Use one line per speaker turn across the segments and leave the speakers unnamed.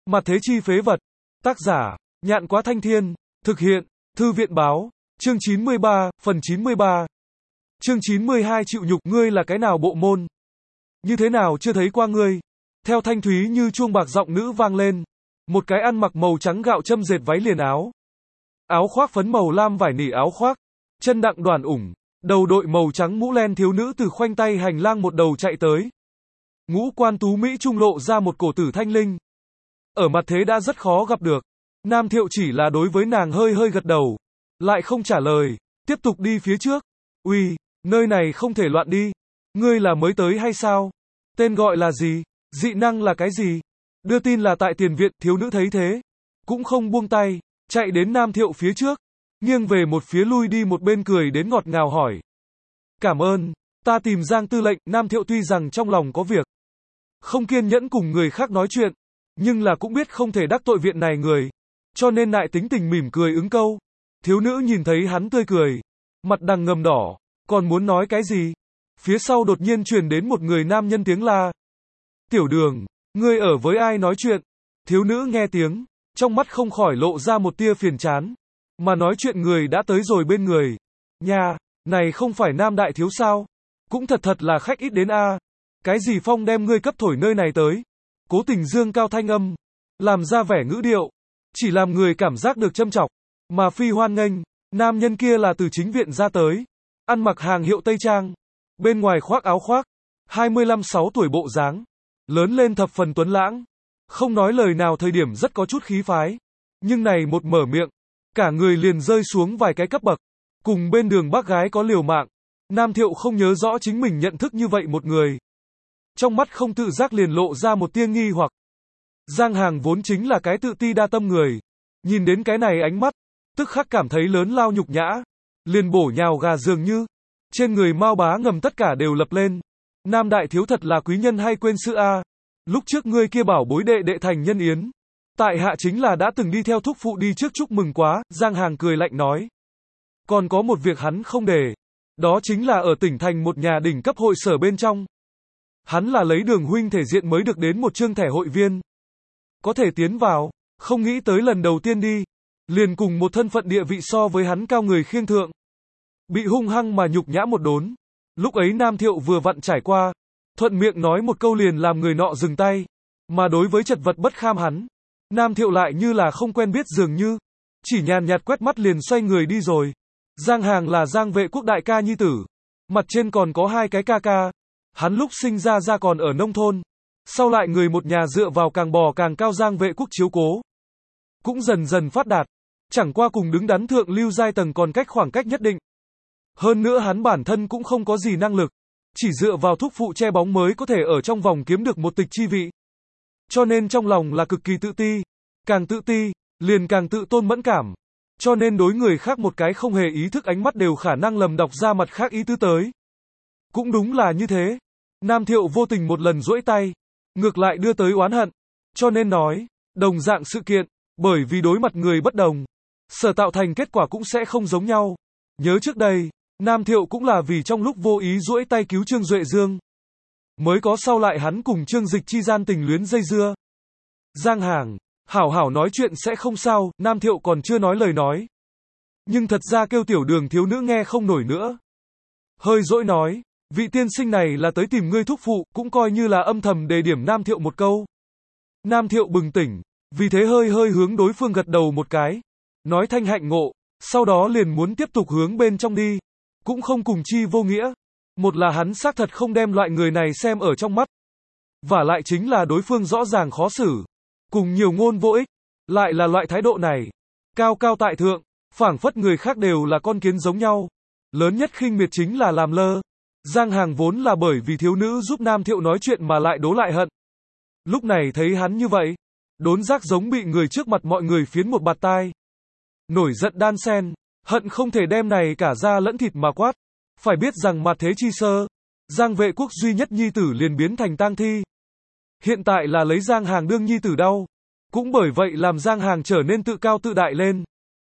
Mặt thế chi phế vật. Tác giả, Nhạn Quá Thanh Thiên. Thực hiện, Thư viện báo. Chương 93, phần 93. Chương 92 chịu nhục, ngươi là cái nào bộ môn? Như thế nào chưa thấy qua ngươi? Theo thanh thúy như chuông bạc giọng nữ vang lên. Một cái ăn mặc màu trắng gạo châm dệt váy liền áo. Áo khoác phấn màu lam vải nỉ áo khoác. Chân đặng đoàn ủng. Đầu đội màu trắng mũ len thiếu nữ từ khoanh tay hành lang một đầu chạy tới. Ngũ quan tú Mỹ trung lộ ra một cổ tử thanh linh. Ở mặt thế đã rất khó gặp được. Nam Thiệu chỉ là đối với nàng hơi hơi gật đầu. Lại không trả lời. Tiếp tục đi phía trước. Uy, nơi này không thể loạn đi. Ngươi là mới tới hay sao? Tên gọi là gì? Dị năng là cái gì? Đưa tin là tại tiền viện, thiếu nữ thấy thế. Cũng không buông tay. Chạy đến Nam Thiệu phía trước. Nghiêng về một phía lui đi một bên cười đến ngọt ngào hỏi. Cảm ơn. Ta tìm Giang tư lệnh. Nam Thiệu tuy rằng trong lòng có việc. Không kiên nhẫn cùng người khác nói chuyện. Nhưng là cũng biết không thể đắc tội viện này người. Cho nên lại tính tình mỉm cười ứng câu. Thiếu nữ nhìn thấy hắn tươi cười. Mặt đằng ngầm đỏ. Còn muốn nói cái gì? Phía sau đột nhiên truyền đến một người nam nhân tiếng la. Tiểu Đường, ngươi ở với ai nói chuyện? Thiếu nữ nghe tiếng. Trong mắt không khỏi lộ ra một tia phiền chán. Mà nói chuyện người đã tới rồi bên người. Nha, này không phải Nam đại thiếu sao? Cũng thật là khách ít đến a. Cái gì phong đem ngươi cấp thổi nơi này tới? Cố tình dương cao thanh âm. Làm ra vẻ ngữ điệu. Chỉ làm người cảm giác được châm chọc. Mà phi hoan nghênh. Nam nhân kia là từ chính viện ra tới. Ăn mặc hàng hiệu Tây Trang. Bên ngoài khoác áo khoác. 25-6 tuổi bộ dáng. Lớn lên thập phần tuấn lãng. Không nói lời nào thời điểm rất có chút khí phái. Nhưng này một mở miệng. Cả người liền rơi xuống vài cái cấp bậc. Cùng bên đường bác gái có liều mạng. Nam Thiệu không nhớ rõ chính mình nhận thức như vậy một người. Trong mắt không tự giác liền lộ ra một tia nghi hoặc. Giang Hàng vốn chính là cái tự ti đa tâm người. Nhìn đến cái này ánh mắt. Tức khắc cảm thấy lớn lao nhục nhã. Liền bổ nhào gà dường như. Trên người Mao Bá ngầm tất cả đều lập lên. Nam đại thiếu thật là quý nhân hay quên sự a. Lúc trước ngươi kia bảo bối đệ đệ thành nhân yến. Tại hạ chính là đã từng đi theo thúc phụ đi trước chúc mừng quá. Giang Hàng cười lạnh nói. Còn có một việc hắn không để. Đó chính là ở tỉnh thành một nhà đỉnh cấp hội sở bên trong. Hắn là lấy Đường huynh thể diện mới được đến một chương thẻ hội viên. Có thể tiến vào. Không nghĩ tới lần đầu tiên đi. Liền cùng một thân phận địa vị so với hắn cao người khiêng thượng. Bị hung hăng mà nhục nhã một đốn. Lúc ấy Nam Thiệu vừa vặn trải qua. Thuận miệng nói một câu liền làm người nọ dừng tay. Mà đối với chật vật bất kham hắn. Nam Thiệu lại như là không quen biết dường như. Chỉ nhàn nhạt quét mắt liền xoay người đi rồi. Giang Hàng là Giang Vệ Quốc đại ca nhi tử. Mặt trên còn có hai cái ca ca. Hắn lúc sinh ra còn ở nông thôn. Sau lại người một nhà dựa vào càng bò càng cao Giang Vệ Quốc chiếu cố. Cũng dần dần phát đạt. Chẳng qua cùng đứng đắn thượng lưu giai tầng còn cách khoảng cách nhất định. Hơn nữa hắn bản thân cũng không có gì năng lực. Chỉ dựa vào thúc phụ che bóng mới có thể ở trong vòng kiếm được một tịch chi vị. Cho nên trong lòng là cực kỳ tự ti. Càng tự ti, liền càng tự tôn mẫn cảm. Cho nên đối người khác một cái không hề ý thức ánh mắt đều khả năng lầm đọc ra mặt khác ý tứ tới. Cũng đúng là như thế. Nam Thiệu vô tình một lần duỗi tay. Ngược lại đưa tới oán hận. Cho nên nói, đồng dạng sự kiện. Bởi vì đối mặt người bất đồng. Sở tạo thành kết quả cũng sẽ không giống nhau. Nhớ trước đây, Nam Thiệu cũng là vì trong lúc vô ý duỗi tay cứu Trương Duệ Dương. Mới có sau lại hắn cùng Trương Dịch chi gian tình luyến dây dưa. Giang Hàng, hảo nói chuyện sẽ không sao, Nam Thiệu còn chưa nói lời nói. Nhưng thật ra kêu Tiểu Đường thiếu nữ nghe không nổi nữa. Hơi dỗi nói, vị tiên sinh này là tới tìm ngươi thúc phụ, cũng coi như là âm thầm đề điểm Nam Thiệu một câu. Nam Thiệu bừng tỉnh, vì thế hơi hướng đối phương gật đầu một cái. Nói thanh hạnh ngộ, sau đó liền muốn tiếp tục hướng bên trong đi. Cũng không cùng chi vô nghĩa. Một là hắn xác thật không đem loại người này xem ở trong mắt. Và lại chính là đối phương rõ ràng khó xử. Cùng nhiều ngôn vô ích. Lại là loại thái độ này. Cao tại thượng. Phảng phất người khác đều là con kiến giống nhau. Lớn nhất khinh miệt chính là làm lơ. Giang Hàng vốn là bởi vì thiếu nữ giúp Nam Thiệu nói chuyện mà lại đố lại hận. Lúc này thấy hắn như vậy. Đốn giác giống bị người trước mặt mọi người phiến một bạt tai. Nổi giận đan sen. Hận không thể đem này cả da lẫn thịt mà quát. Phải biết rằng mặt thế chi sơ. Giang Vệ Quốc duy nhất nhi tử liền biến thành tang thi. Hiện tại là lấy Giang Hàng đương nhi tử đau. Cũng bởi vậy làm Giang Hàng trở nên tự cao tự đại lên.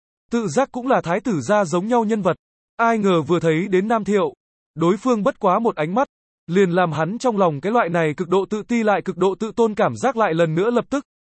Tự giác cũng là thái tử gia giống nhau nhân vật. Ai ngờ vừa thấy đến Nam Thiệu. Đối phương bất quá một ánh mắt. Liền làm hắn trong lòng cái loại này cực độ tự ti lại cực độ tự tôn cảm giác lại lần nữa lập tức.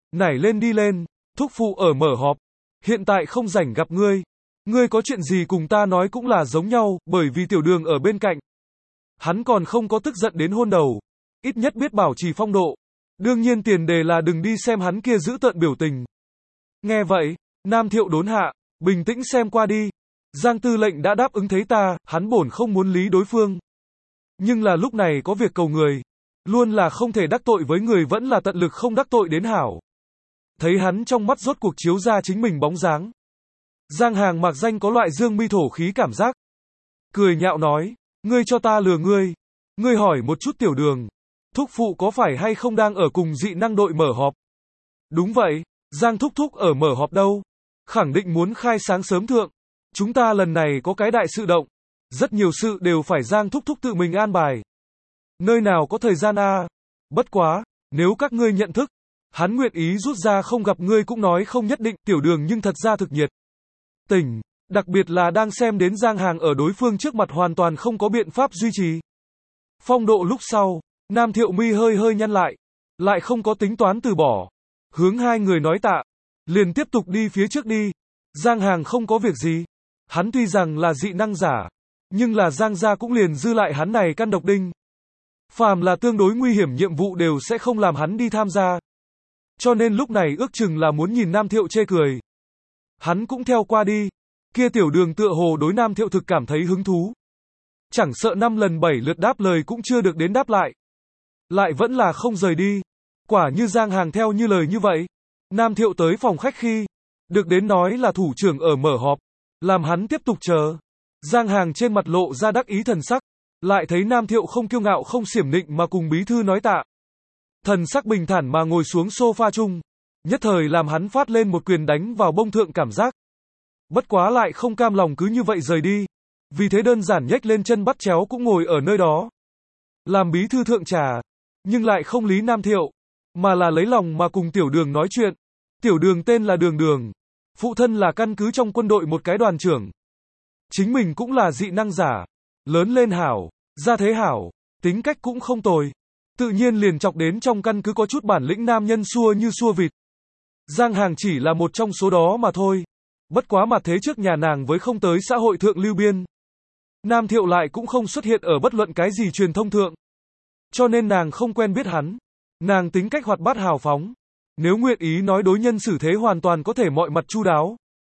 nảy lên đi lên, thúc phụ ở mở họp, hiện tại không rảnh gặp ngươi. Ngươi có chuyện gì cùng ta nói cũng là giống nhau, bởi vì tiểu đường ở bên cạnh. Hắn còn không có tức giận đến hôn đầu, ít nhất biết bảo trì phong độ. Đương nhiên tiền đề là đừng đi xem hắn kia giữ tợn biểu tình. Nghe vậy, Nam Thiệu đốn hạ, bình tĩnh xem qua đi. Giang tư lệnh đã đáp ứng thấy ta, hắn bổn không muốn lý đối phương. Nhưng là lúc này có việc cầu người. Luôn là không thể đắc tội với người vẫn là tận lực không đắc tội đến hảo. Thấy hắn trong mắt rốt cuộc chiếu ra chính mình bóng dáng. Giang Hàng mặc danh có loại dương mi thổ khí cảm giác. Cười nhạo nói, ngươi cho ta lừa ngươi. Ngươi hỏi một chút tiểu đường. Thúc phụ có phải hay không đang ở cùng dị năng đội mở họp? Đúng vậy, Giang thúc thúc ở mở họp đâu? Khẳng định muốn khai sáng sớm thượng. Chúng ta lần này có cái đại sự động. Rất nhiều sự đều phải Giang thúc thúc tự mình an bài. Nơi nào có thời gian a? Bất quá, nếu các ngươi nhận thức, hắn nguyện ý rút ra không gặp ngươi cũng nói không nhất định, tiểu đường nhưng thật ra thực nhiệt tình, đặc biệt là đang xem đến Giang Hàng ở đối phương trước mặt hoàn toàn không có biện pháp duy trì phong độ lúc sau, Nam Thiệu mi hơi hơi nhăn lại không có tính toán từ bỏ, hướng hai người nói tạ, liền tiếp tục đi phía trước đi. Giang Hàng không có việc gì, hắn tuy rằng là dị năng giả, nhưng là Giang gia cũng liền dư lại hắn này căn độc đinh. Phàm là tương đối nguy hiểm nhiệm vụ đều sẽ không làm hắn đi tham gia. Cho nên lúc này ước chừng là muốn nhìn Nam Thiệu chê cười. Hắn cũng theo qua đi. Kia tiểu đường tựa hồ đối Nam Thiệu thực cảm thấy hứng thú. Chẳng sợ 5 lần 7 lượt đáp lời cũng chưa được đến đáp lại. Lại vẫn là không rời đi. Quả như Giang Hàng theo như lời như vậy. Nam Thiệu tới phòng khách khi. Được đến nói là thủ trưởng ở mở họp. Làm hắn tiếp tục chờ. Giang Hàng trên mặt lộ ra đắc ý thần sắc. Lại thấy Nam Thiệu không kiêu ngạo không xiểm nịnh mà cùng bí thư nói tạ. Thần sắc bình thản mà ngồi xuống sofa chung. Nhất thời làm hắn phát lên một quyền đánh vào bông thượng cảm giác. Bất quá lại không cam lòng cứ như vậy rời đi. Vì thế đơn giản nhếch lên chân bắt chéo cũng ngồi ở nơi đó. Làm bí thư thượng trà. Nhưng lại không lý Nam Thiệu. Mà là lấy lòng mà cùng tiểu đường nói chuyện. Tiểu đường tên là Đường Đường. Phụ thân là căn cứ trong quân đội một cái đoàn trưởng. Chính mình cũng là dị năng giả. Lớn lên hảo, gia thế hảo, tính cách cũng không tồi. Tự nhiên liền chọc đến trong căn cứ có chút bản lĩnh nam nhân xua như xua vịt. Giang Hàng chỉ là một trong số đó mà thôi. Bất quá mặt thế trước nhà nàng với không tới xã hội thượng lưu biên. Nam Thiệu lại cũng không xuất hiện ở bất luận cái gì truyền thông thượng. Cho nên nàng không quen biết hắn. Nàng tính cách hoạt bát hào phóng. Nếu nguyện ý nói đối nhân xử thế hoàn toàn có thể mọi mặt chu đáo.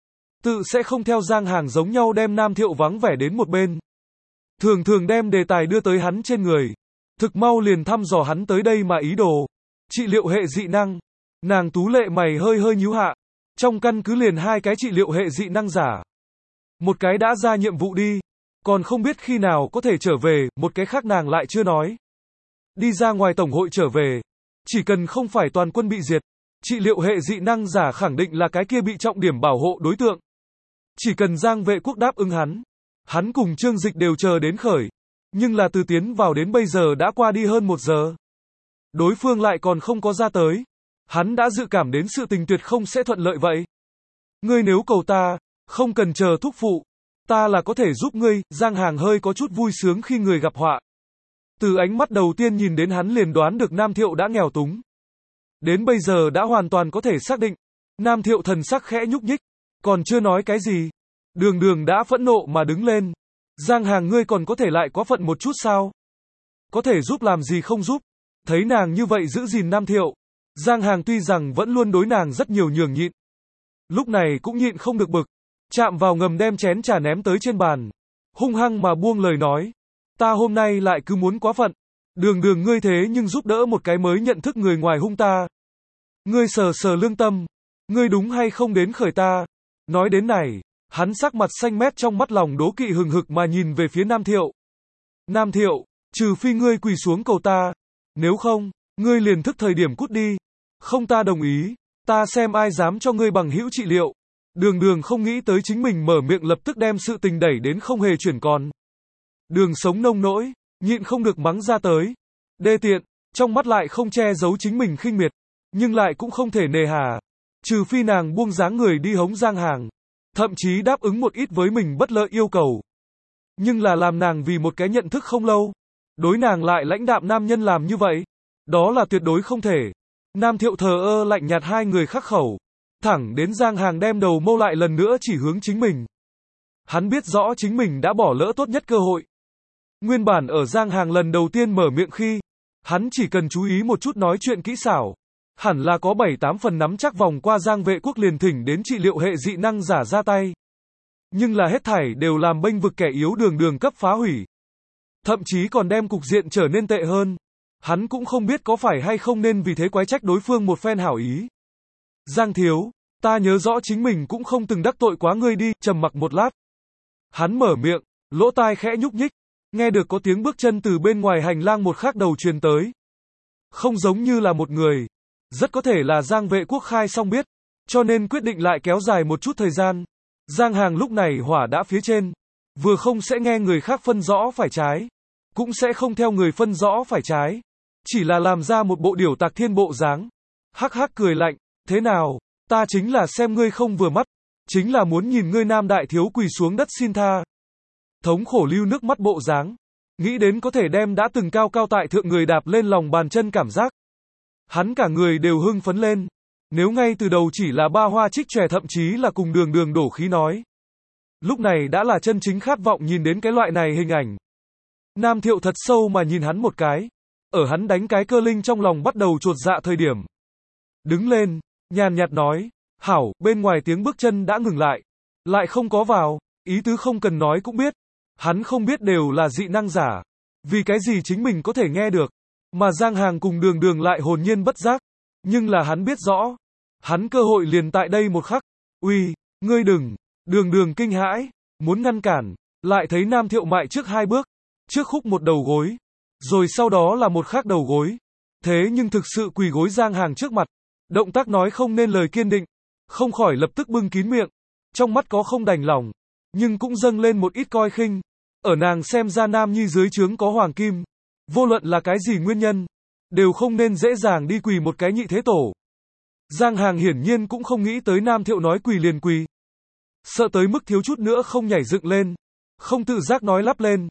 Tự sẽ không theo Giang Hàng giống nhau đem Nam Thiệu vắng vẻ đến một bên. Thường thường đem đề tài đưa tới hắn trên người. Thực mau liền thăm dò hắn tới đây mà ý đồ. Trị liệu hệ dị năng. Nàng tú lệ mày hơi hơi nhíu hạ. Trong căn cứ liền 2 cái trị liệu hệ dị năng giả. Một cái đã ra nhiệm vụ đi. Còn không biết khi nào có thể trở về, một cái khác nàng lại chưa nói. Đi ra ngoài tổng hội trở về. Chỉ cần không phải toàn quân bị diệt. Trị liệu hệ dị năng giả khẳng định là cái kia bị trọng điểm bảo hộ đối tượng. Chỉ cần Giang Vệ Quốc đáp ứng hắn. Hắn cùng Trương Dịch đều chờ đến khởi. Nhưng là từ tiến vào đến bây giờ đã qua đi hơn 1 giờ. Đối phương lại còn không có ra tới. Hắn đã dự cảm đến sự tình tuyệt không sẽ thuận lợi vậy. Ngươi nếu cầu ta, không cần chờ thúc phụ. Ta là có thể giúp ngươi. Giang Hàng hơi có chút vui sướng khi người gặp họa. Từ ánh mắt đầu tiên nhìn đến hắn liền đoán được Nam Thiệu đã nghèo túng. Đến bây giờ đã hoàn toàn có thể xác định. Nam Thiệu thần sắc khẽ nhúc nhích. Còn chưa nói cái gì. Đường Đường đã phẫn nộ mà đứng lên. Giang Hàng ngươi còn có thể lại quá phận một chút sao? Có thể giúp làm gì không giúp? Thấy nàng như vậy giữ gìn Nam Thiệu. Giang Hàng tuy rằng vẫn luôn đối nàng rất nhiều nhường nhịn. Lúc này cũng nhịn không được bực. Chạm vào ngầm đem chén trà ném tới trên bàn. Hung hăng mà buông lời nói. Ta hôm nay lại cứ muốn quá phận. Đường Đường ngươi thế nhưng giúp đỡ một cái mới nhận thức người ngoài hung ta. Ngươi sờ sờ lương tâm. Ngươi đúng hay không đến khởi ta. Nói đến này. Hắn sắc mặt xanh mét trong mắt lòng đố kỵ hừng hực mà nhìn về phía Nam Thiệu. Nam Thiệu, trừ phi ngươi quỳ xuống cầu ta. Nếu không, ngươi liền thức thời điểm cút đi. Không ta đồng ý. Ta xem ai dám cho ngươi bằng hữu trị liệu. Đường Đường không nghĩ tới chính mình mở miệng lập tức đem sự tình đẩy đến không hề chuyển còn. Đường sống nông nỗi, nhịn không được mắng ra tới. Đê tiện, trong mắt lại không che giấu chính mình khinh miệt. Nhưng lại cũng không thể nề hà. Trừ phi nàng buông dáng người đi hống Giang Hàng. Thậm chí đáp ứng một ít với mình bất lợi yêu cầu. Nhưng là làm nàng vì một cái nhận thức không lâu. Đối nàng lại lãnh đạm nam nhân làm như vậy. Đó là tuyệt đối không thể. Nam Thiệu thờ ơ lạnh nhạt, hai người khắc khẩu. Thẳng đến Giang Hàng đem đầu mâu lại lần nữa chỉ hướng chính mình. Hắn biết rõ chính mình đã bỏ lỡ tốt nhất cơ hội. Nguyên bản ở Giang Hàng lần đầu tiên mở miệng khi, hắn chỉ cần chú ý một chút nói chuyện kỹ xảo. Hẳn là có 7-8 phần nắm chắc vòng qua Giang Vệ Quốc liền thỉnh đến trị liệu hệ dị năng giả ra tay. Nhưng là hết thảy đều làm bênh vực kẻ yếu đường đường cấp phá hủy. Thậm chí còn đem cục diện trở nên tệ hơn. Hắn cũng không biết có phải hay không nên vì thế quái trách đối phương một phen hảo ý. Giang thiếu, ta nhớ rõ chính mình cũng không từng đắc tội quá ngươi đi, trầm mặc một lát. Hắn mở miệng, lỗ tai khẽ nhúc nhích, nghe được có tiếng bước chân từ bên ngoài hành lang một khác đầu truyền tới. Không giống như là một người, rất có thể là Giang Vệ Quốc khai xong biết, cho nên quyết định lại kéo dài một chút thời gian. Giang Hàng lúc này hỏa đã phía trên, vừa không sẽ nghe người khác phân rõ phải trái, cũng sẽ không theo người phân rõ phải trái, chỉ là làm ra một bộ điểu tạc thiên bộ dáng. Hắc hắc cười lạnh, thế nào, ta chính là xem ngươi không vừa mắt, chính là muốn nhìn ngươi Nam đại thiếu quỳ xuống đất xin tha. Thống khổ lưu nước mắt bộ dáng, nghĩ đến có thể đem đã từng cao cao tại thượng người đạp lên lòng bàn chân cảm giác. Hắn cả người đều hưng phấn lên, nếu ngay từ đầu chỉ là ba hoa trích chòe thậm chí là cùng đường đường đổ khí nói. Lúc này đã là chân chính khát vọng nhìn đến cái loại này hình ảnh. Nam Thiệu thật sâu mà nhìn hắn một cái, ở hắn đánh cái cơ linh trong lòng bắt đầu chột dạ thời điểm. Đứng lên, nhàn nhạt nói, hảo, bên ngoài tiếng bước chân đã ngừng lại không có vào, ý tứ không cần nói cũng biết. Hắn không biết đều là dị năng giả, vì cái gì chính mình có thể nghe được, mà Giang Hàng cùng đường đường lại hồn nhiên bất giác. Nhưng là hắn biết rõ, hắn cơ hội liền tại đây một khắc. Uy, ngươi đừng, đường đường kinh hãi, muốn ngăn cản, lại thấy Nam Thiệu mại trước 2 bước, trước khúc một đầu gối, rồi sau đó là một khác đầu gối. Thế nhưng thực sự quỳ gối Giang Hàng trước mặt, động tác nói không nên lời kiên định, không khỏi lập tức bưng kín miệng, trong mắt có không đành lòng, nhưng cũng dâng lên một ít coi khinh. Ở nàng xem ra Nam Nhi dưới trướng có hoàng kim, vô luận là cái gì nguyên nhân, đều không nên dễ dàng đi quỳ một cái nhị thế tổ. Giang Hàng hiển nhiên cũng không nghĩ tới Nam Thiệu nói quỳ liền quỳ, sợ tới mức thiếu chút nữa không nhảy dựng lên, không tự giác nói lắp lên,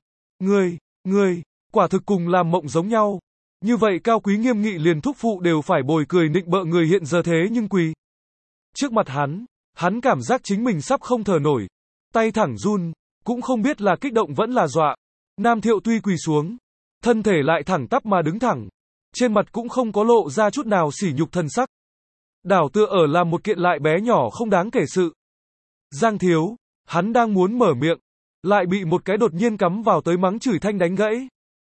ngươi, quả thực cùng làm mộng giống nhau. Như vậy cao quý nghiêm nghị liền thúc phụ đều phải bồi cười nịnh bợ người hiện giờ thế nhưng quỳ trước mặt hắn cảm giác chính mình sắp không thở nổi, tay thẳng run, cũng không biết là kích động vẫn là dọa. Nam Thiệu tuy quỳ xuống, thân thể lại thẳng tắp mà đứng thẳng, trên mặt cũng không có lộ ra chút nào sỉ nhục thần sắc. Đảo tựa ở làm một kiện lại bé nhỏ không đáng kể sự. Giang thiếu, hắn đang muốn mở miệng, lại bị một cái đột nhiên cắm vào tới mắng chửi thanh đánh gãy.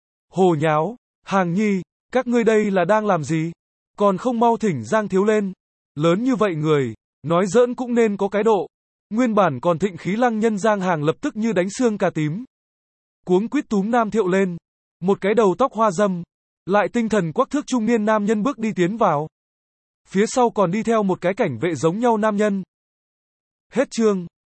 Hồ nháo, Hàng Nhi, các ngươi đây là đang làm gì? Còn không mau thỉnh Giang thiếu lên. Lớn như vậy người, nói giỡn cũng nên có cái độ. Nguyên bản còn thịnh khí lăng nhân Giang Hàng lập tức như đánh xương cà tím. Cuống quýt túm Nam Thiệu lên. Một cái đầu tóc hoa râm, lại tinh thần quắc thước trung niên nam nhân bước đi tiến vào. Phía sau còn đi theo một cái cảnh vệ giống nhau nam nhân. Hết chương.